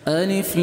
ألف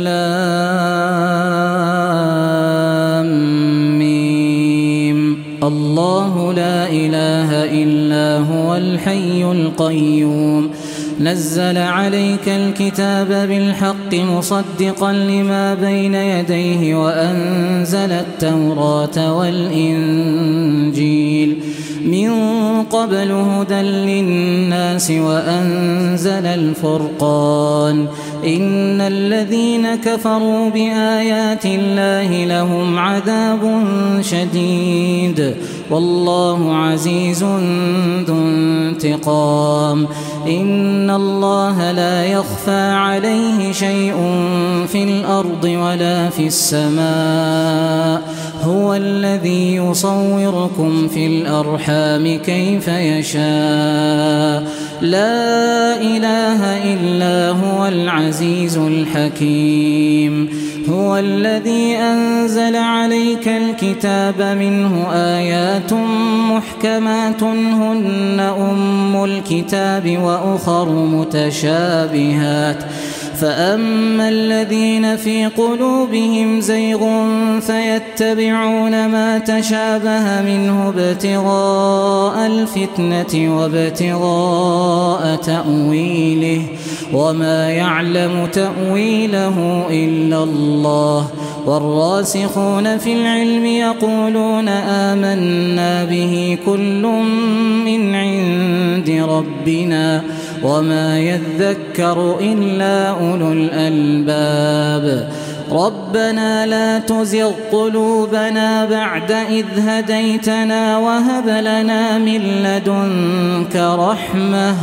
لام ميم. الله لا إله إلا هو الحي القيوم نزل عليك الكتاب بالحق مصدقا لما بين يديه وأنزل التوراة والإنجيل من قبل هدى للناس وأنزل الفرقان إن الذين كفروا بآيات الله لهم عذاب شديد والله عزيز ذو انتقام إن الله لا يخفى عليه شيء في الأرض ولا في السماء هو الذي يصوركم في الأرحام كيف يشاء لا إله إلا هو العزيز الحكيم هو الذي أنزل عليك الكتاب منه آيات محكمات هن أم الكتاب وأخر متشابهات فأما الذين في قلوبهم زيغ فيتبعون ما تشابه منه ابتغاء الفتنة وابتغاء تأويله وما يعلم تأويله إلا الله والراسخون في العلم يقولون آمنا به كل من عند ربنا وما يذكر إلا أولو الألباب ربنا لا تزغ قلوبنا بعد إذ هديتنا وهب لنا من لدنك رحمة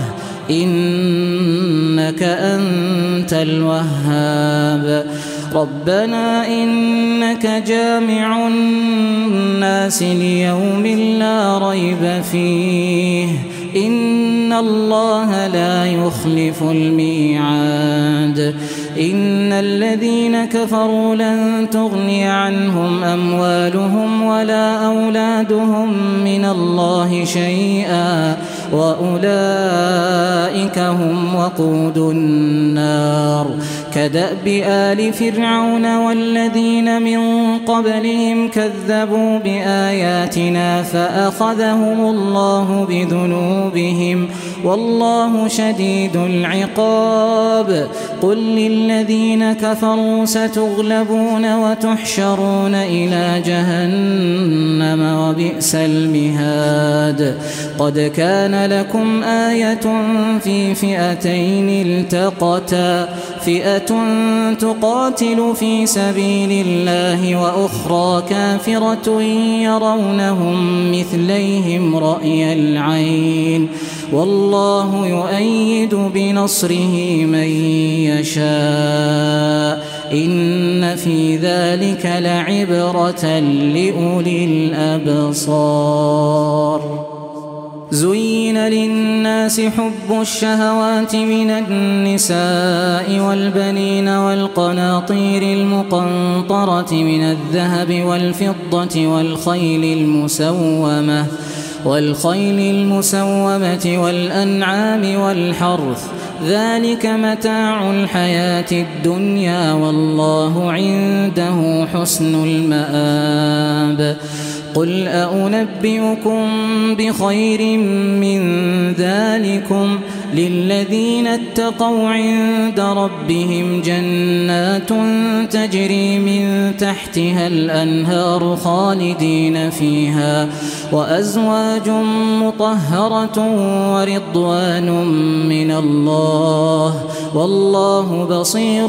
إنك أنت الوهاب ربنا إنك جامع الناس ليوم لا ريب فيه إن الله لا يخلف الميعاد إن الذين كفروا لن تغني عنهم أموالهم ولا أولادهم من الله شيئا وأولئك هم وقود النار كدأب آل فرعون والذين من قبلهم كذبوا بآياتنا فأخذهم الله بذنوبهم والله شديد العقاب قل للذين كفروا ستغلبون وتحشرون إلى جهنم وبئس المهاد قد كان لكم آية في فئتين التقتا فئة تقاتل في سبيل الله وأخرى كافرة يرونهم مثليهم رأي العين والله يؤيد بنصره من يشاء إن في ذلك لعبرة لأولي الأبصار زين للناس حب الشهوات من النساء والبنين والقناطير المقنطرة من الذهب والفضة والخيل المسومة والأنعام والحرث ذلك متاع الحياة الدنيا والله عنده حسن المآب قل أنبئكم بخير من ذلكم للذين اتقوا عند ربهم جنات تجري من تحتها الأنهار خالدين فيها وأزواج مطهرة ورضوان من الله والله بصير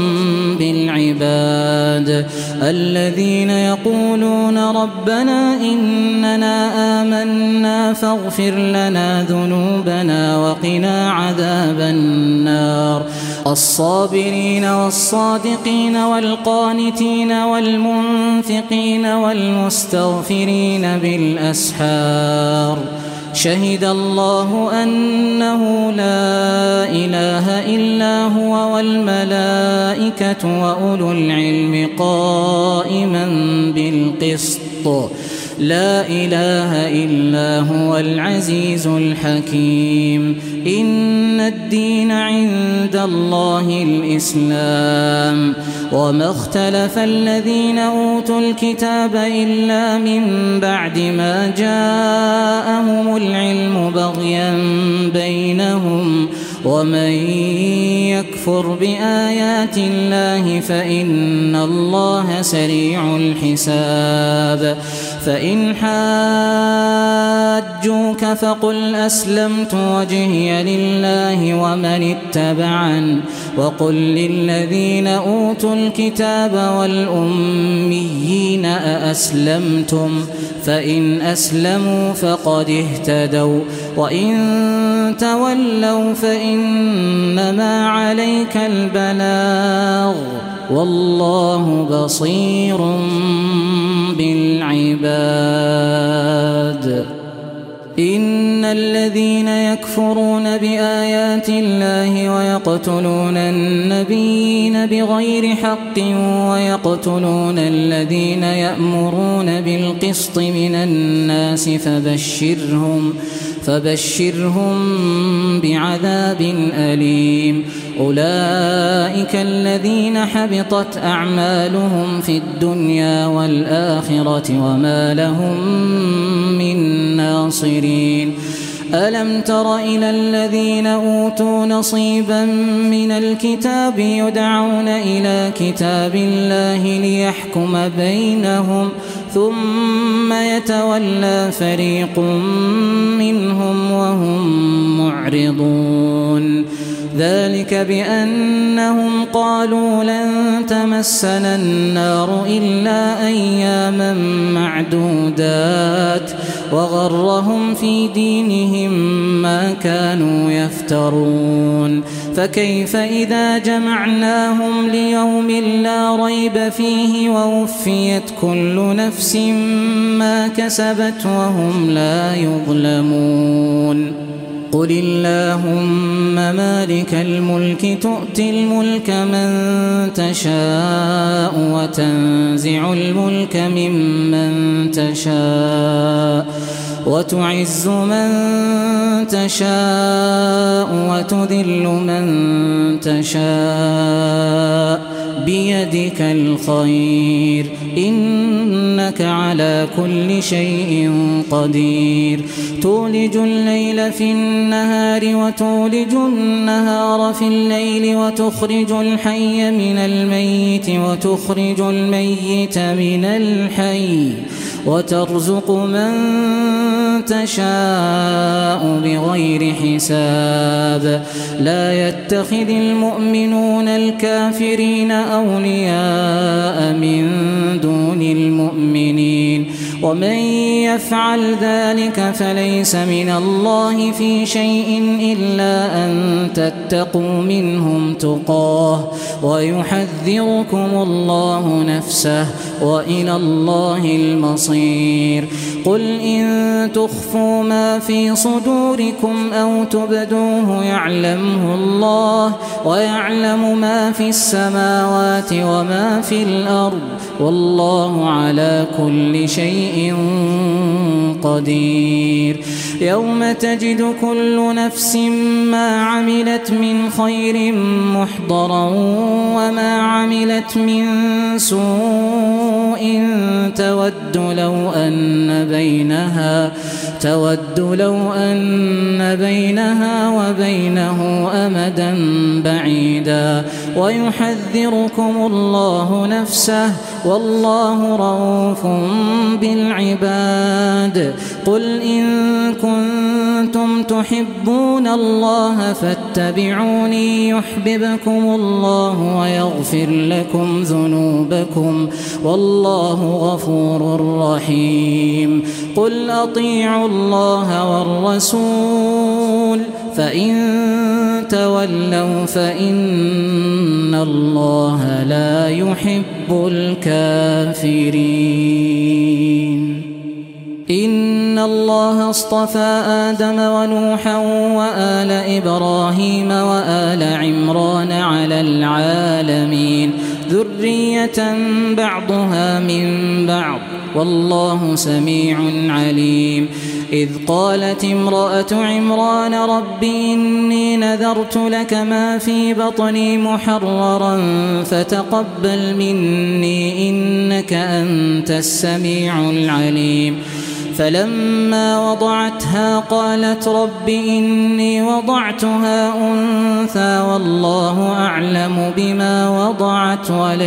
بالعباد الذين يقولون ربنا إننا آمنا فاغفر لنا ذنوبنا وقنا عذاب النار الصابرين والصادقين والقانتين والمنفقين والمستغفرين بالأسحار شهد الله أنه لا إله إلا هو والملائكة وأولو العلم قائما بالقسط لا إله إلا هو العزيز الحكيم إن الدين عند الله الإسلام وما اختلف الذين أوتوا الكتاب إلا من بعد ما جاءهم العلم بغيا بينهم ومن يكفر بآيات الله فإن الله سريع الحساب فإن حاجوك فقل أسلمت وجهي لله ومن اتبعن وقل للذين أوتوا الكتاب والأميين أأسلمتم فإن أسلموا فقد اهتدوا وإن تولوا فإنما عليك البلاغ والله بصير بالعباد إن الذين يكفرون بآيات الله ويقتلون النبيين بغير حق ويقتلون الذين يأمرون بالقسط من الناس فبشرهم بعذاب أليم أولئك الذين حبطت أعمالهم في الدنيا والآخرة وما لهم من ناصرين ألم تر إلى الذين أوتوا نصيبا من الكتاب يدعون إلى كتاب الله ليحكم بينهم ثم يتولى فريق منهم وهم معرضون ذلك بأنهم قالوا لن تمسنا النار إلا أياما معدودات وغرهم في دينهم ما كانوا يفترون فكيف إذا جمعناهم ليوم لا ريب فيه ووفيت كل نفس ما كسبت وهم لا يظلمون قل اللهم مالك الملك تؤتي الملك من تشاء وتنزع الملك ممن تشاء وتعز من تشاء وتذل من تشاء بيدك الخير إنك على كل شيء قدير تولج الليل في النهار وتولج النهار في الليل وتخرج الحي من الميت وتخرج الميت من الحي وترزق من تشاء بغير حساب لا يتخذ المؤمنون الكافرين أولياء من دون المؤمنين ومن يفعل ذلك فليس من الله في شيء إلا أن تتقوا منهم تقاه ويحذركم الله نفسه وإلى الله المصير قل إن تخفوا ما في صدوركم أو تبدوه يعلمه الله ويعلم ما في السماوات وما في الأرض والله على كل شيء قدير يوم تجد كل نفس ما عملت من خير محضرا وما عملت من سوء تود لو أن بينها وبينه أمدا بعيدا ويحذركم الله نفسه والله رؤوف بالعباد قل إن كنتم تحبون الله فاتبعوني يحببكم الله ويغفر لكم ذنوبكم والله غفور رحيم قل أطيعوا الله والرسول فإن تولوا فإن الله لا يحب الكافرين إن الله اصطفى آدم ونوحا وآل إبراهيم وآل عمران على العالمين ذرية بعضها من بعض والله سميع عليم. إذ قالت امرأة عمران رب إني نذرت لك ما في بطني محررا فتقبل مني إنك أنت السميع العليم. فلما وضعتها قالت رب إني وضعتها أنثى والله أعلم بما وضعت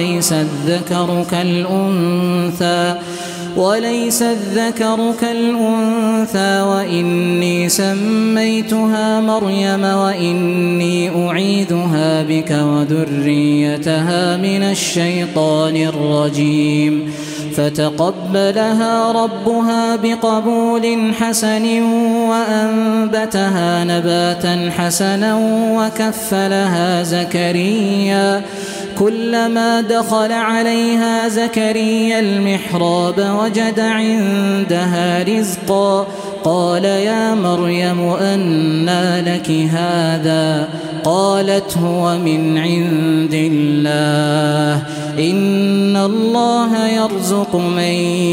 وليس الذكر كالأنثى وإني سميتها مريم وإني أعيذها بك وذريتها من الشيطان الرجيم. فتقبلها ربها بقبول حسن وأنبتها نباتا حسنا وكفلها زكريا. كلما دخل عليها زكريا المحراب وجد عندها رزقا قال يا مريم أنى لك هذا؟ قالت هو من عند الله إن الله يرزق من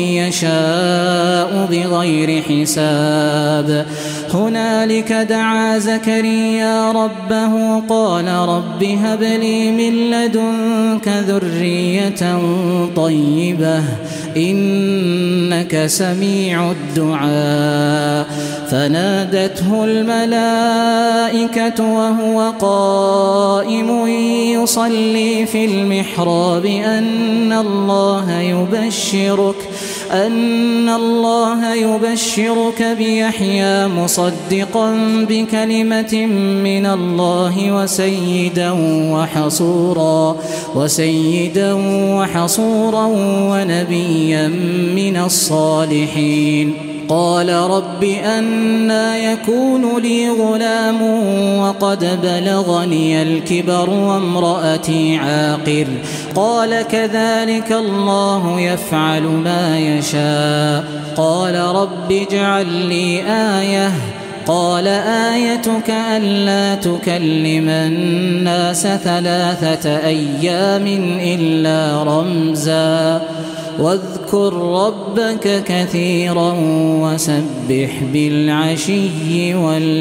يشاء بغير حساب. هنالك دعا زكريا ربه قال رب هب لي من لدنك ذرية طيبة إنك سميع الدعاء. فنادته الملائكة وهو قائم يصلي في المحراب أن الله يبشرك بيحيى مصدقا بكلمة من الله وسيدا وحصورا ونبيا من الصالحين. قال رب أنى يكون لي غلام وقد بلغني الكبر وامرأتي عاقر؟ قال كذلك الله يفعل ما يشاء. قال رب اجعل لي آية. قال آيتك ألا تكلم الناس 3 أيام إلا رمزا واذكر ربك كثيرا وسبح بالعشي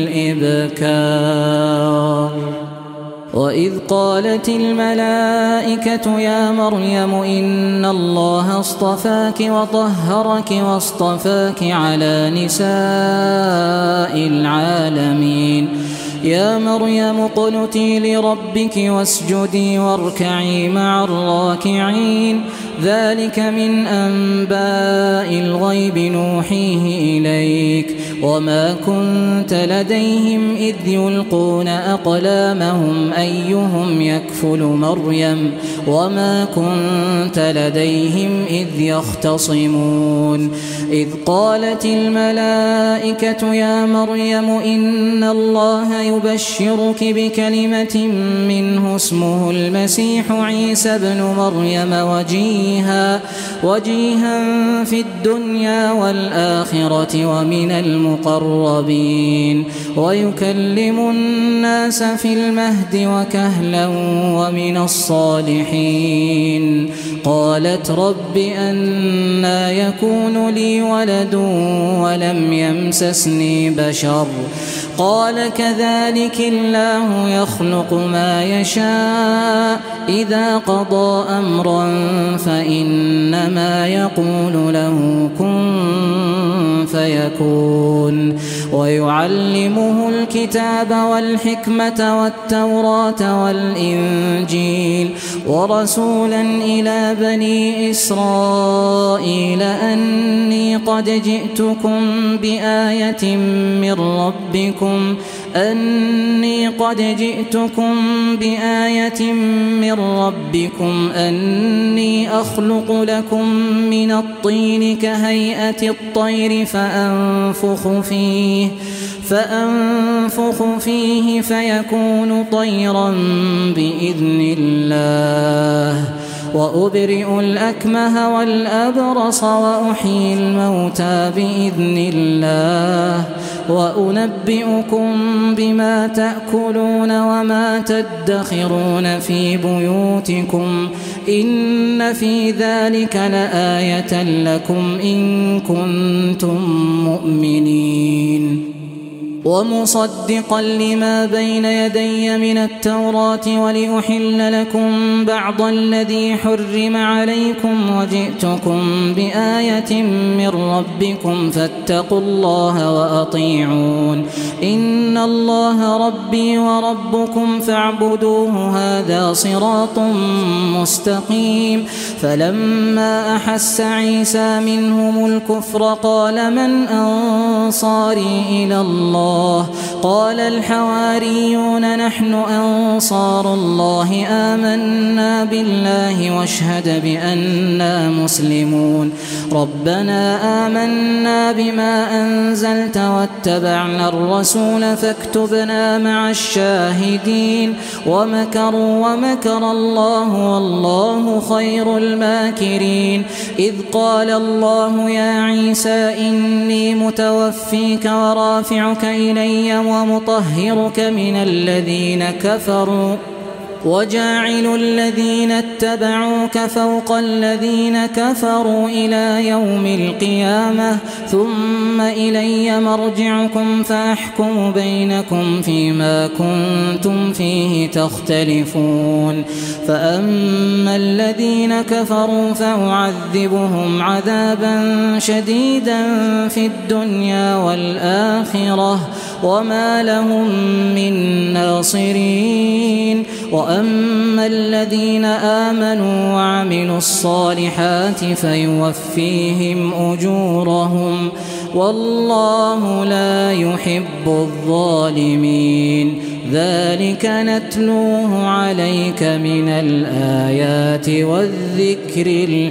والإبكار. وإذ قالت الملائكة يا مريم إن الله اصطفاك وطهرك واصطفاك على نساء العالمين. يا مريم اقنتي لربك واسجدي واركعي مع الراكعين. ذلك من أنباء الغيب نوحيه إليك وما كنت لديهم إذ يلقون أقلامهم أيهم يكفل مريم وما كنت لديهم إذ يختصمون. إذ قالت الملائكة يا مريم إن الله يبشرك بكلمة منه اسمه المسيح عيسى ابن مريم وجيها في الدنيا والآخرة ومن المقربين ويكلم الناس في المهد وكهلا ومن الصالحين. قالت رب أنى يكون لي ولد ولم يمسسني بشر؟ قال كذلك الله يخلق ما يشاء إذا قضى أمرا فإنما يقول له كن فيكون. ويعلمه الكتاب والحكمة والتوراة والإنجيل ورسولا إلى بني إسرائيل أني قد جئتكم بآية من ربكم أني أخلق لكم من الطين كهيئة الطير فأنفخ فيه فيكون طيرا بإذن الله وأبرئ الأكمه والأبرص وأحيي الموتى بإذن الله وأنبئكم بما تأكلون وما تدخرون في بيوتكم إن في ذلك لآية لكم إن كنتم مؤمنين ومصدقا لما بين يدي من التوراة ولأحل لكم بعض الذي حرم عليكم وجئتكم بآية من ربكم فاتقوا الله وأطيعون إن الله ربي وربكم فاعبدوه هذا صراط مستقيم فلما أحس عيسى منهم الكفر قال من أنصاري إلى الله قال الحواريون نحن أنصار الله آمنا بالله واشهد بأننا مسلمون ربنا آمنا بما أنزلت واتبعنا الرسول فاكتبنا مع الشاهدين ومكروا ومكر الله والله خير الماكرين إذ قال الله يا عيسى إني متوفيك ورافعك إلي ومطهرك من الذين كفروا وجاعل الذين اتبعوك فوق الذين كفروا إلى يوم القيامة ثم إلي مرجعكم فأحكم بينكم فيما كنتم فيه تختلفون فأما الذين كفروا فأعذبهم عذابا شديدا في الدنيا والآخرة وما لهم من ناصرين وأما الذين آمنوا وعملوا الصالحات فيوفيهم أجورهم والله لا يحب الظالمين ذلك نتلوه عليك من الآيات والذكر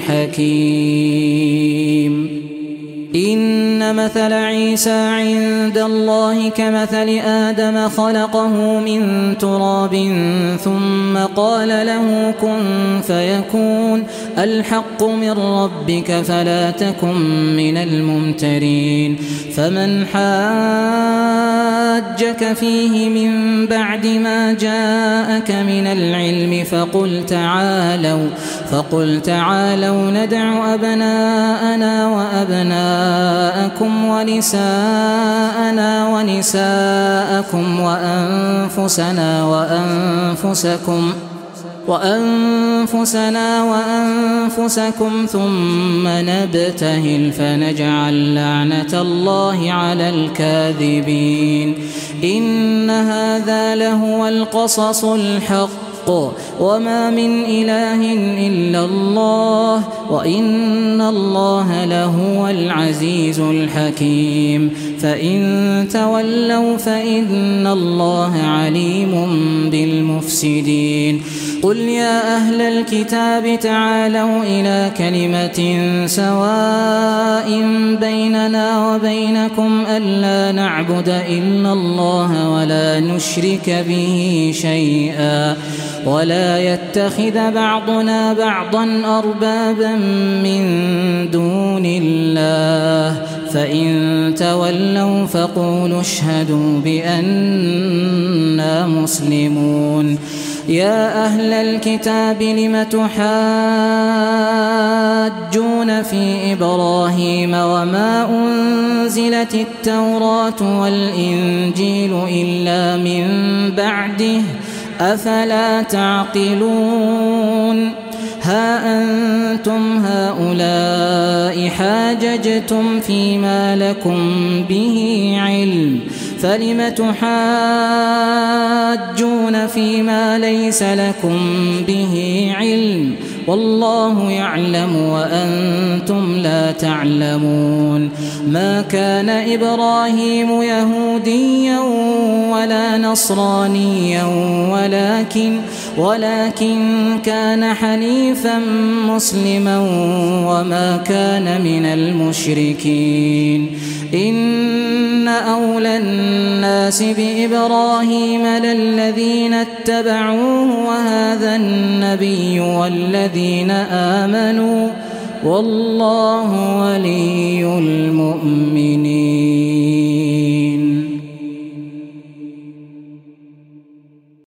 الحكيم إن مثل عيسى عند الله كمثل آدم خلقه من تراب ثم قال له كن فيكون الحق من ربك فلا تكن من الممترين فمن حاجك فيه من بعد ما جاءك من العلم فقل تعالوا ندع أبناءنا وأبناءكم ونساءنا ونساءكم وأنفسنا وأنفسكم ثم نبتهل فنجعل لعنة الله على الكاذبين إن هذا لهو القصص الحق وما من إله إلا الله وإن الله لهو العزيز الحكيم فإن تولوا فإن الله عليم بالمفسدين قل يا أهل الكتاب تعالوا إلى كلمة سواء بيننا وبينكم ألا نعبد إلا الله ولا نشرك به شيئا ولا يتخذ بعضنا بعضا أربابا من دون الله فإن تولوا فقولوا اشهدوا بأننا مسلمون يا أهل الكتاب لم تحاجون في إبراهيم وما أنزلت التوراة والإنجيل إلا من بعده أفلا تعقلون ها أنتم هؤلاء حاججتم فيما لكم به علم فلم تحاجون فيما ليس لكم به علم والله يعلم وأنتم لا تعلمون ما كان إبراهيم يهوديا ولا نصرانيا ولكن كان حنيفا مسلما وما كان من المشركين إن أولى الناس بإبراهيم للذين اتبعوه وهذا النبي والذين آمنوا والله ولي المؤمنين.